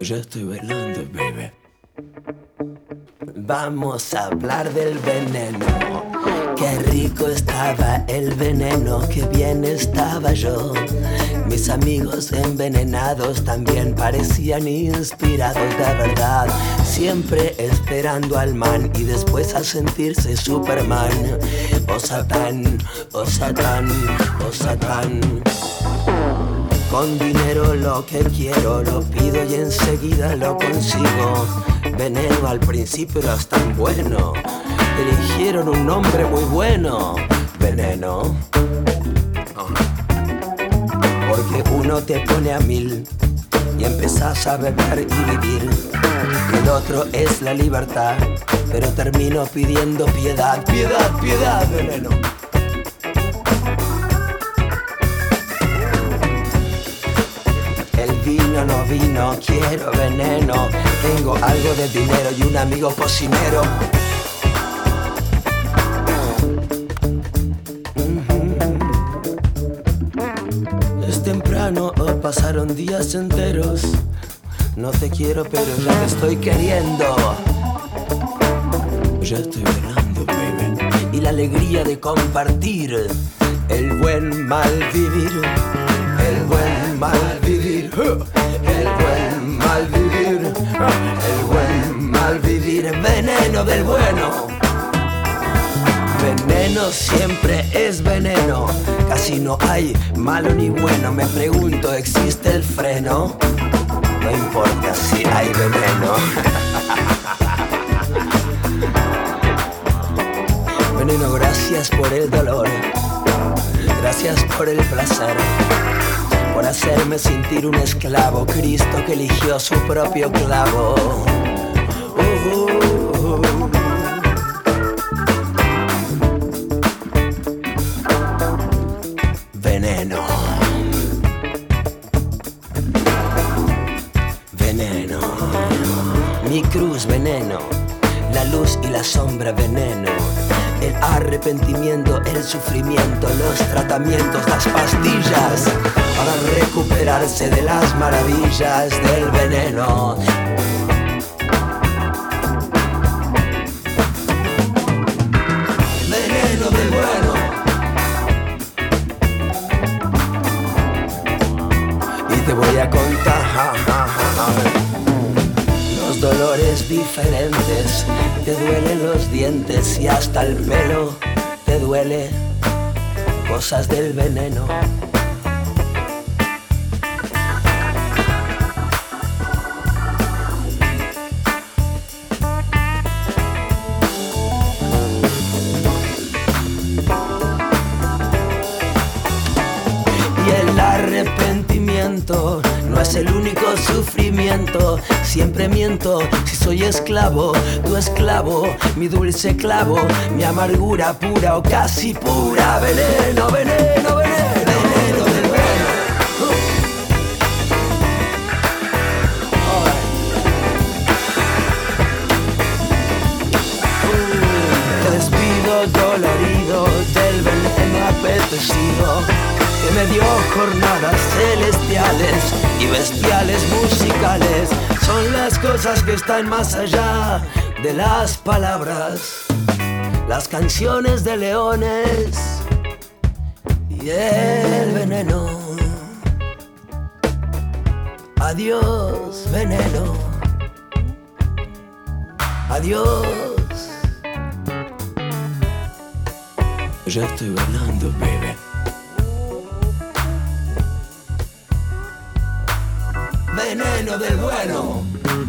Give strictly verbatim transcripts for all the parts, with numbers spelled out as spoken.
Ya estoy bailando, baby. Vamos a hablar del veneno. Qué rico estaba el veneno, qué bien estaba yo. Mis amigos envenenados también parecían inspirados de verdad, siempre esperando al man y después a sentirse Superman. Oh Satán, oh Satán, oh Satán. Con dinero lo que quiero lo pido y enseguida lo consigo. Veneno al principio era tan bueno, eligieron un nombre muy bueno. Veneno. Porque uno te pone a mil y empezás a beber y vivir. El otro es la libertad, pero termino pidiendo piedad. Piedad, piedad, veneno. El vino no vino, quiero veneno. Tengo algo de dinero y un amigo cocinero. Temprano, oh, pasaron días enteros. No te quiero, pero ya te estoy queriendo. Ya estoy bailando, baby. Y la alegría de compartir el buen mal vivir. El buen mal vivir. El buen mal vivir. El buen mal vivir. Veneno del bueno. Veneno siempre es veneno. Casi no hay malo ni bueno. Me pregunto, ¿existe el freno? No importa si hay veneno. Veneno, gracias por el dolor. Gracias por el placer. Por hacerme sentir un esclavo. Cristo que eligió su propio clavo. Uh, uh, uh. Veneno. Veneno. Mi cruz, veneno. La luz y la sombra, veneno. El arrepentimiento, el sufrimiento, los tratamientos, las pastillas para recuperarse de las maravillas del veneno. Veneno del bueno. Te voy a contar ja, ja, ja, los dolores diferentes. Te duelen los dientes y hasta el pelo. Te duele cosas del veneno. Y el arrepentimiento no es el único sufrimiento. Siempre miento si soy esclavo, tu esclavo, mi dulce clavo, mi amargura pura o casi pura. Veneno, veneno, veneno, veneno del bueno. Uh, te despido dolorido del veneno apetecido. Que me dio jornadas celestiales y bestiales musicales. Son las cosas que están más allá de las palabras. Las canciones de leones y el veneno. Adiós, veneno. Adiós. Ya estoy bailando, baby. Veneno del bueno.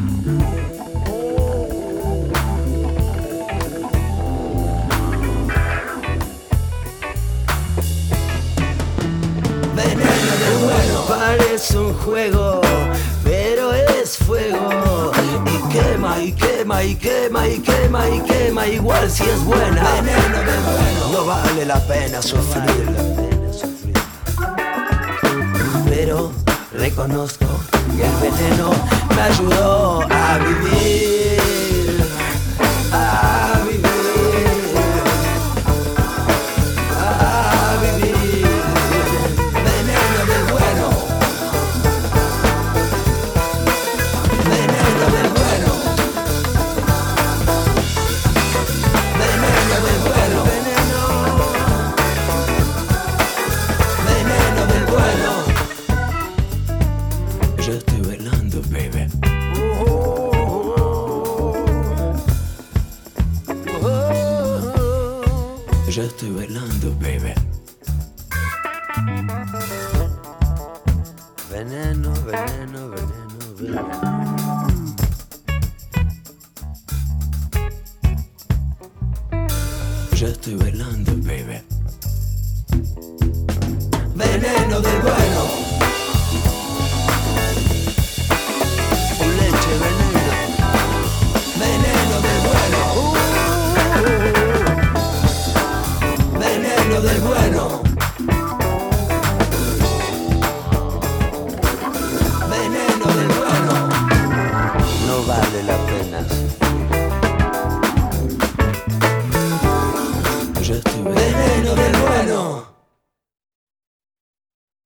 Veneno del bueno. Parece un juego, pero es fuego. Y quema, y quema, y quema, y quema, y quema. Igual si es buena. Veneno del bueno. No vale la pena sufrir. Pero reconozco que el veneno me ayudó a vivir, a vivir, a vivir. Veneno del bueno. Ya estoy bailando, baby. Veneno, veneno, veneno, veneno. Ya estoy bailando, baby. Veneno del bueno. Un leche, veneno. Veneno del bueno. Uh, veneno del bueno. Veneno del bueno. No vale la pena. Ya estoy veneno del bueno.